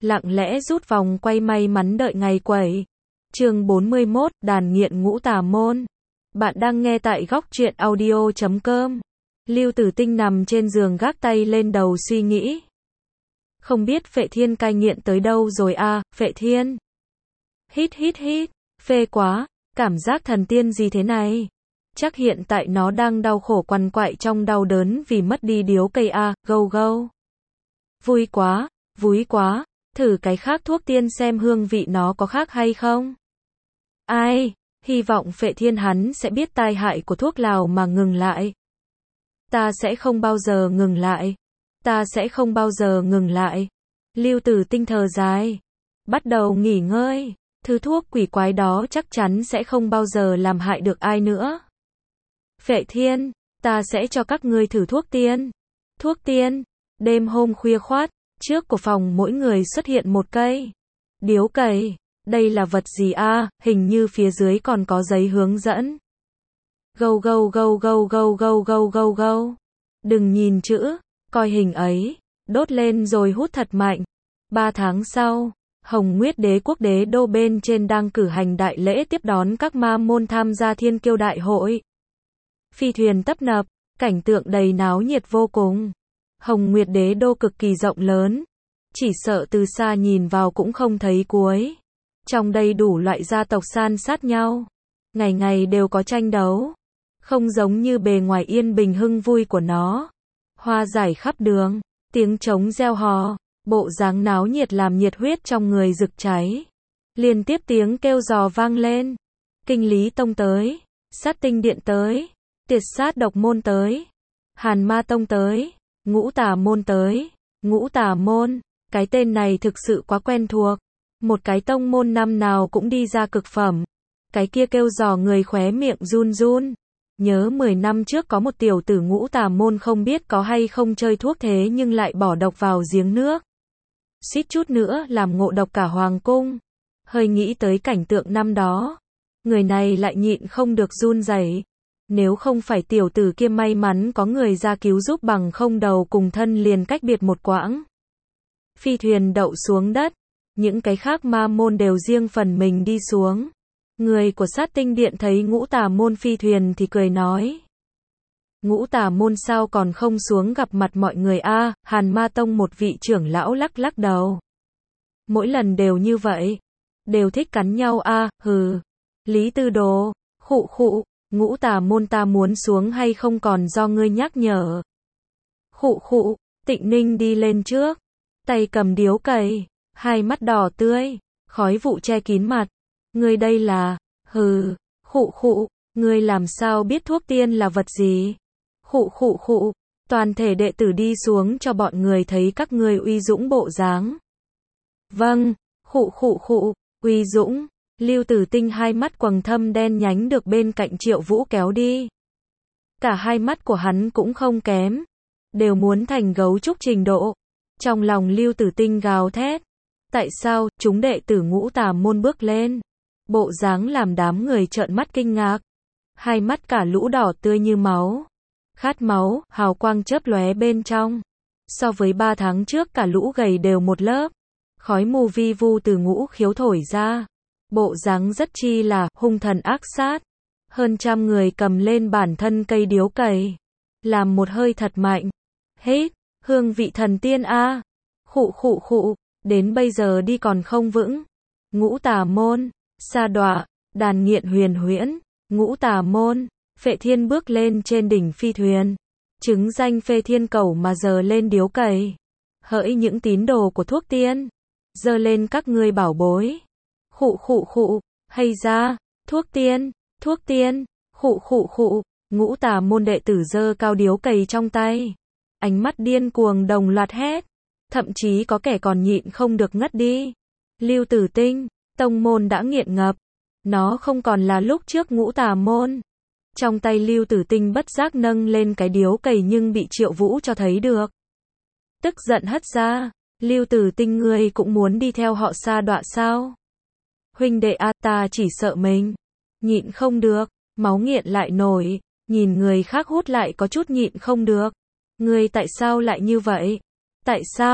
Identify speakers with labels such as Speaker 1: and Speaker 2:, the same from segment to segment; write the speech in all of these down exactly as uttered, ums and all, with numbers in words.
Speaker 1: lặng lẽ rút vòng quay may mắn đợi ngày quẩy. Chương bốn mươi mốt, đàn nghiện ngũ tà môn. Bạn đang nghe tại góc truyện audio chấm com. Lưu Tử Tinh nằm trên giường gác tay lên đầu suy nghĩ. Không biết Phệ Thiên cai nghiện tới đâu rồi a, à, Phệ Thiên. Hít hít hít, phê quá, cảm giác thần tiên gì thế này? Chắc hiện tại nó đang đau khổ quằn quại trong đau đớn vì mất đi điếu cây a, à, gâu gâu. Vui quá, vui quá, thử cái khác thuốc tiên xem hương vị nó có khác hay không. Ai, hy vọng Phệ Thiên hắn sẽ biết tai hại của thuốc lào mà ngừng lại. Ta sẽ không bao giờ ngừng lại. Ta sẽ không bao giờ ngừng lại. Lưu Tử Tinh thở dài. Bắt đầu nghỉ ngơi. Thứ thuốc quỷ quái đó chắc chắn sẽ không bao giờ làm hại được ai nữa. Phệ Thiên, ta sẽ cho các ngươi thử thuốc tiên. Thuốc tiên. Đêm hôm khuya khoát, trước của phòng mỗi người xuất hiện một cây điếu cày. Đây là vật gì a? À? Hình như phía dưới còn có giấy hướng dẫn. Gâu gâu gâu gâu gâu gâu gâu gâu gâu. Đừng nhìn chữ, coi hình ấy, đốt lên rồi hút thật mạnh. Ba tháng sau, Hồng Nguyệt Đế quốc đế đô bên trên đang cử hành đại lễ tiếp đón các ma môn tham gia thiên kiêu đại hội. Phi thuyền tấp nập, cảnh tượng đầy náo nhiệt vô cùng. Hồng Nguyệt Đế đô cực kỳ rộng lớn, chỉ sợ từ xa nhìn vào cũng không thấy cuối. Trong đây đủ loại gia tộc san sát nhau, ngày ngày đều có tranh đấu, không giống như bề ngoài yên bình hưng vui của nó. Hoa rải khắp đường, tiếng trống reo hò, bộ dáng náo nhiệt làm nhiệt huyết trong người rực cháy. Liên tiếp tiếng kêu giò vang lên. Kinh Lý Tông tới, Sát Tinh Điện tới, Tiệt Sát Độc Môn tới, Hàn Ma Tông tới, Ngũ Tà Môn tới. Ngũ Tà Môn, cái tên này thực sự quá quen thuộc. Một cái tông môn năm nào cũng đi ra cực phẩm. Cái kia kêu giò người khóe miệng run run. Nhớ mười năm trước có một tiểu tử Ngũ Tà Môn không biết có hay không chơi thuốc thế nhưng lại bỏ độc vào giếng nước. Suýt chút nữa làm ngộ độc cả hoàng cung. Hơi nghĩ tới cảnh tượng năm đó, người này lại nhịn không được run rẩy. Nếu không phải tiểu tử kia may mắn có người ra cứu giúp, bằng không đầu cùng thân liền cách biệt một quãng. Phi thuyền đậu xuống đất, những cái khác ma môn đều riêng phần mình đi xuống. Người của Sát Tinh Điện thấy Ngũ Tà Môn phi thuyền thì cười nói. Ngũ Tà Môn sao còn không xuống gặp mặt mọi người a? À, Hàn Ma Tông một vị trưởng lão lắc lắc đầu. Mỗi lần đều như vậy, đều thích cắn nhau a, à, hừ. Lý Tư Đồ, khụ khụ, Ngũ Tà Môn ta muốn xuống hay không còn do ngươi nhắc nhở. Khụ khụ, Tịnh Ninh đi lên trước, tay cầm điếu cày, hai mắt đỏ tươi, khói vụ che kín mặt. Ngươi đây là, hừ, khụ khụ, ngươi làm sao biết thuốc tiên là vật gì? Khụ khụ khụ, toàn thể đệ tử đi xuống cho bọn người thấy các ngươi uy dũng bộ dáng. Vâng, khụ khụ khụ, uy dũng. Lưu Tử Tinh hai mắt quầng thâm đen nhánh được bên cạnh Triệu Vũ kéo đi. Cả hai mắt của hắn cũng không kém, đều muốn thành gấu trúc trình độ. Trong lòng Lưu Tử Tinh gào thét. Tại sao, chúng đệ tử Ngũ Tà Môn bước lên. Bộ dáng làm đám người trợn mắt kinh ngạc. Hai mắt cả lũ đỏ tươi như máu. Khát máu, hào quang chớp lóe bên trong. So với ba tháng trước cả lũ gầy đều một lớp. Khói mù vi vu từ ngũ khiếu thổi ra. Bộ dáng rất chi là hung thần ác sát. Hơn trăm người cầm lên bản thân cây điếu cày. Làm một hơi thật mạnh. Hít, hương vị thần tiên a. À. Khụ khụ khụ, đến bây giờ đi còn không vững. Ngũ Tà Môn, sa đọa, đàn nghiện huyền huyễn. Ngũ Tà Môn, Phệ Thiên bước lên trên đỉnh phi thuyền. Chứng danh Phệ Thiên cầu mà giờ lên điếu cày. Hỡi những tín đồ của thuốc tiên, giơ lên các ngươi bảo bối. Khụ khụ khụ, hay ra, thuốc tiên, thuốc tiên, khụ khụ khụ. Ngũ Tà Môn đệ tử giơ cao điếu cày trong tay. Ánh mắt điên cuồng đồng loạt hét. Thậm chí có kẻ còn nhịn không được ngất đi. Lưu Tử Tinh, tông môn đã nghiện ngập. Nó không còn là lúc trước Ngũ Tà Môn. Trong tay Lưu Tử Tinh bất giác nâng lên cái điếu cày nhưng bị Triệu Vũ cho thấy được. Tức giận hất ra. Lưu Tử Tinh, ngươi cũng muốn đi theo họ sa đọa sao? Huynh đệ a, ta chỉ sợ mình nhịn không được, máu nghiện lại nổi, nhìn người khác hút lại có chút nhịn không được. Ngươi tại sao lại như vậy? Tại sao?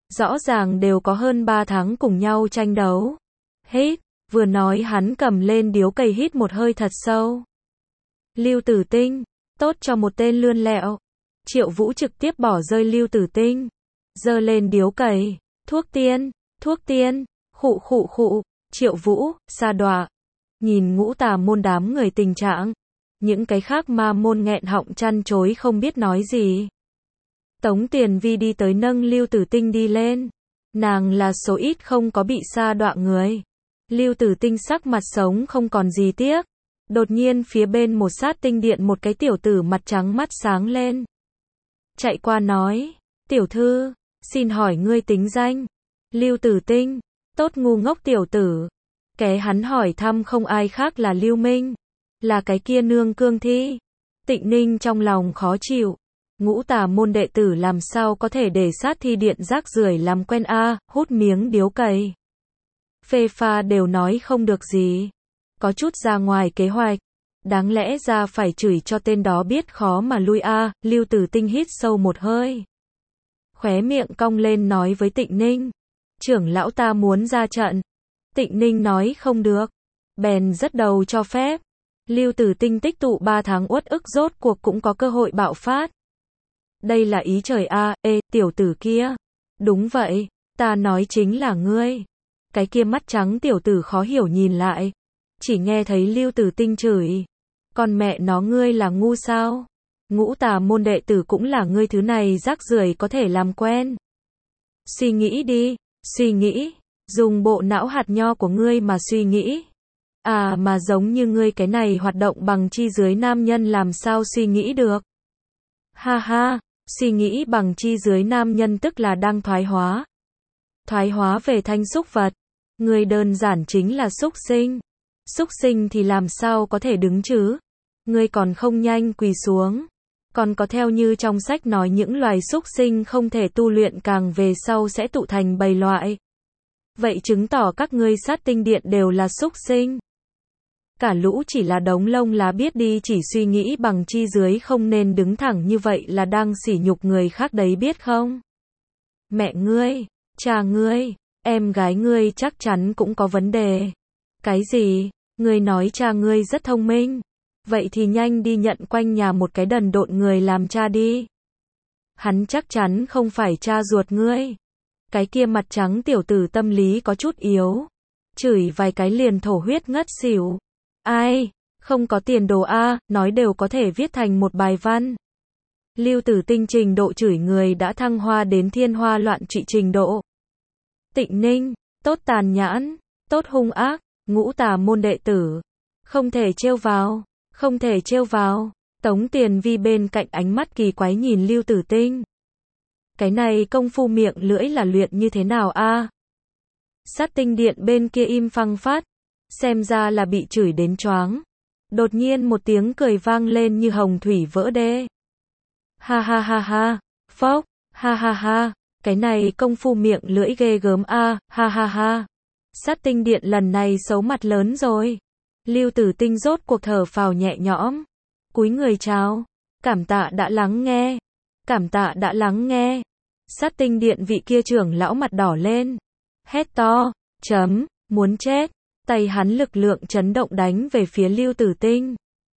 Speaker 1: Rõ ràng đều có hơn ba tháng cùng nhau tranh đấu. Hít, vừa nói hắn cầm lên điếu cày hít một hơi thật sâu. Lưu Tử Tinh, tốt cho một tên lươn lẹo. Triệu Vũ trực tiếp bỏ rơi Lưu Tử Tinh, giơ lên điếu cày, thuốc tiên, thuốc tiên, khụ khụ khụ, Triệu Vũ, sa đọa. Nhìn Ngũ Tà môn đám người tình trạng, những cái khác ma môn nghẹn họng chăn chối không biết nói gì. Tống Tiền Vi đi tới nâng Lưu Tử Tinh đi lên. Nàng là số ít không có bị sa đọa người. Lưu Tử Tinh sắc mặt sống không còn gì tiếc. Đột nhiên phía bên một sát tinh điện một cái tiểu tử mặt trắng mắt sáng lên. Chạy qua nói, tiểu thư, xin hỏi ngươi tính danh. Lưu Tử Tinh, tốt ngu ngốc tiểu tử. Cái hắn hỏi thăm không ai khác là Lưu Minh. Là cái kia nương cương thi. Tịnh Ninh trong lòng khó chịu. Ngũ Tà môn đệ tử làm sao có thể để sát thi điện rác rưởi làm quen a, à, hút miếng điếu cày. Phê pha đều nói không được gì. Có chút ra ngoài kế hoạch. Đáng lẽ ra phải chửi cho tên đó biết khó mà lui a, à, Lưu Tử Tinh hít sâu một hơi. Khóe miệng cong lên nói với Tịnh Ninh. Trưởng lão ta muốn ra trận. Tịnh Ninh nói không được. Bèn rất đầu cho phép. Lưu Tử Tinh tích tụ ba tháng uất ức rốt cuộc cũng có cơ hội bạo phát. Đây là ý trời a, à, ê, tiểu tử kia. Đúng vậy, ta nói chính là ngươi. Cái kia mắt trắng tiểu tử khó hiểu nhìn lại. Chỉ nghe thấy Lưu Tử Tinh chửi. Con mẹ nó ngươi là ngu sao? Ngũ Tà môn đệ tử cũng là ngươi thứ này rác rưởi có thể làm quen. Suy nghĩ đi, suy nghĩ. Dùng bộ não hạt nho của ngươi mà suy nghĩ. À mà giống như ngươi cái này hoạt động bằng chi dưới nam nhân làm sao suy nghĩ được. Ha ha, suy nghĩ bằng chi dưới nam nhân tức là đang thoái hóa. Thoái hóa về thanh súc vật. Ngươi đơn giản chính là súc sinh. Súc sinh thì làm sao có thể đứng chứ? Ngươi còn không nhanh quỳ xuống. Còn có theo như trong sách nói những loài súc sinh không thể tu luyện càng về sau sẽ tụ thành bầy loại. Vậy chứng tỏ các ngươi sát tinh điện đều là súc sinh. Cả lũ chỉ là đống lông lá biết đi chỉ suy nghĩ bằng chi dưới không nên đứng thẳng như vậy là đang sỉ nhục người khác đấy biết không? Mẹ ngươi, cha ngươi, em gái ngươi chắc chắn cũng có vấn đề. Cái gì? Ngươi nói cha ngươi rất thông minh. Vậy thì nhanh đi nhận quanh nhà một cái đần độn người làm cha đi. Hắn chắc chắn không phải cha ruột ngươi. Cái kia mặt trắng tiểu tử tâm lý có chút yếu. Chửi vài cái liền thổ huyết ngất xỉu. Ai? Không có tiền đồ a, nói đều có thể viết thành một bài văn. Lưu Tử Tinh trình độ chửi người đã thăng hoa đến thiên hoa loạn trụy trình độ. Tịnh Ninh, tốt tàn nhãn, tốt hung ác, Ngũ Tà môn đệ tử. Không thể trêu vào, không thể trêu vào. Tống Tiền Vi bên cạnh ánh mắt kỳ quái nhìn Lưu Tử Tinh. Cái này công phu miệng lưỡi là luyện như thế nào a? À? Sát tinh điện bên kia im phăng phát. Xem ra là bị chửi đến choáng. Đột nhiên một tiếng cười vang lên như hồng thủy vỡ đê. Ha ha ha ha, phốc, ha ha ha, cái này công phu miệng lưỡi ghê gớm a, à, ha ha ha. Sát tinh điện lần này xấu mặt lớn rồi. Lưu Tử Tinh rốt cuộc thở phào nhẹ nhõm. Cúi người chào. Cảm tạ đã lắng nghe. Cảm tạ đã lắng nghe. Sát tinh điện vị kia trưởng lão mặt đỏ lên. Hét to, chấm, muốn chết. Tay hắn lực lượng chấn động đánh về phía Lưu Tử Tinh.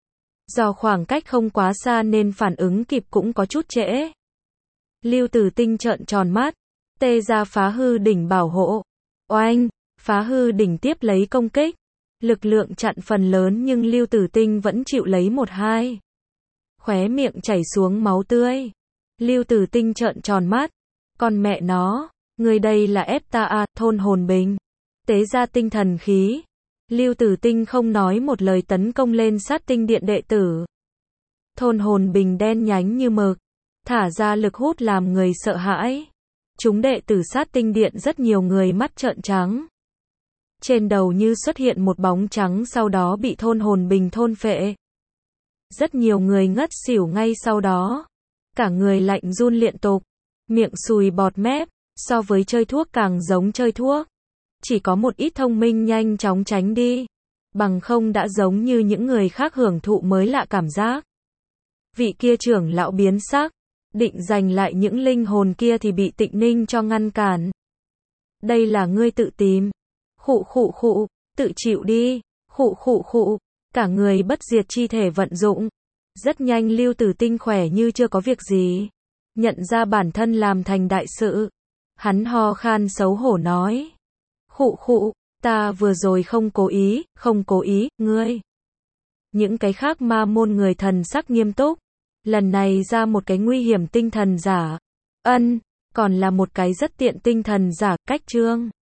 Speaker 1: Do khoảng cách không quá xa nên phản ứng kịp cũng có chút trễ. Lưu Tử Tinh trợn tròn mắt. Tê ra phá hư đỉnh bảo hộ. Oanh, phá hư đỉnh tiếp lấy công kích. Lực lượng chặn phần lớn nhưng Lưu Tử Tinh vẫn chịu lấy một hai. Khóe miệng chảy xuống máu tươi. Lưu Tử Tinh trợn tròn mắt. Con mẹ nó, người đây là ép ta à, thôn hồn bình. Tế ra tinh thần khí. Lưu Tử Tinh không nói một lời tấn công lên sát tinh điện đệ tử. Thôn hồn bình đen nhánh như mực. Thả ra lực hút làm người sợ hãi. Chúng đệ tử sát tinh điện rất nhiều người mắt trợn trắng. Trên đầu như xuất hiện một bóng trắng sau đó bị thôn hồn bình thôn phệ. Rất nhiều người ngất xỉu ngay sau đó. Cả người lạnh run liên tục. Miệng sùi bọt mép. So với chơi thuốc càng giống chơi thuốc. Chỉ có một ít thông minh nhanh chóng tránh đi. Bằng không đã giống như những người khác hưởng thụ mới lạ cảm giác. Vị kia trưởng lão biến sắc. định giành lại những linh hồn kia thì bị Tịnh Ninh cho ngăn cản. Đây là ngươi tự tìm. Khụ khụ khụ, tự chịu đi. Khụ khụ khụ, cả người bất diệt chi thể vận dụng. Rất nhanh Lưu Tử Tinh khỏe như chưa có việc gì. Nhận ra bản thân làm thành đại sự. Hắn ho khan xấu hổ nói. Khụ khụ, ta vừa rồi không cố ý, không cố ý, ngươi. Những cái khác ma môn người thần sắc nghiêm túc. Lần này ra một cái nguy hiểm tinh thần giả. Ân, còn là một cái rất tiện tinh thần giả, cách trương.